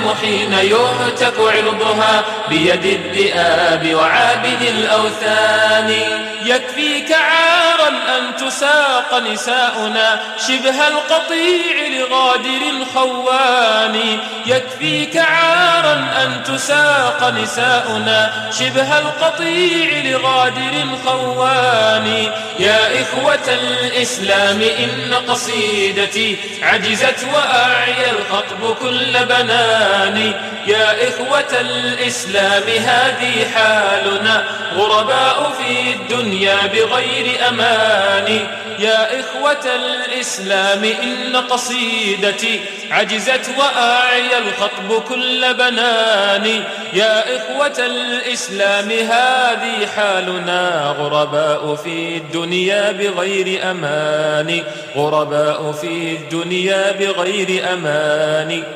المظالم حين يهتك عرضها بيد الذئاب وعابد الأوثان. يكفيك عارا أن تساق نساؤنا شبه القطيع لغادر خوان. يكفيك عارا أن تساق نساؤنا شبه القطيع لغادر خوان. يا إخوة الإسلام إن قصيدتي عجزت وأعيا الخطب كل بنان. يا إخوة الإسلام هذه حالنا غرباء في الدنيا بغير أمان. يا إخوة الإسلام إن قصيدتي عجزت وأعيا الخطب كل بنان. يا إخوة الإسلام هذه حالنا غرباء في الدنيا بغير أمان. غرباء في الدنيا بغير أمان.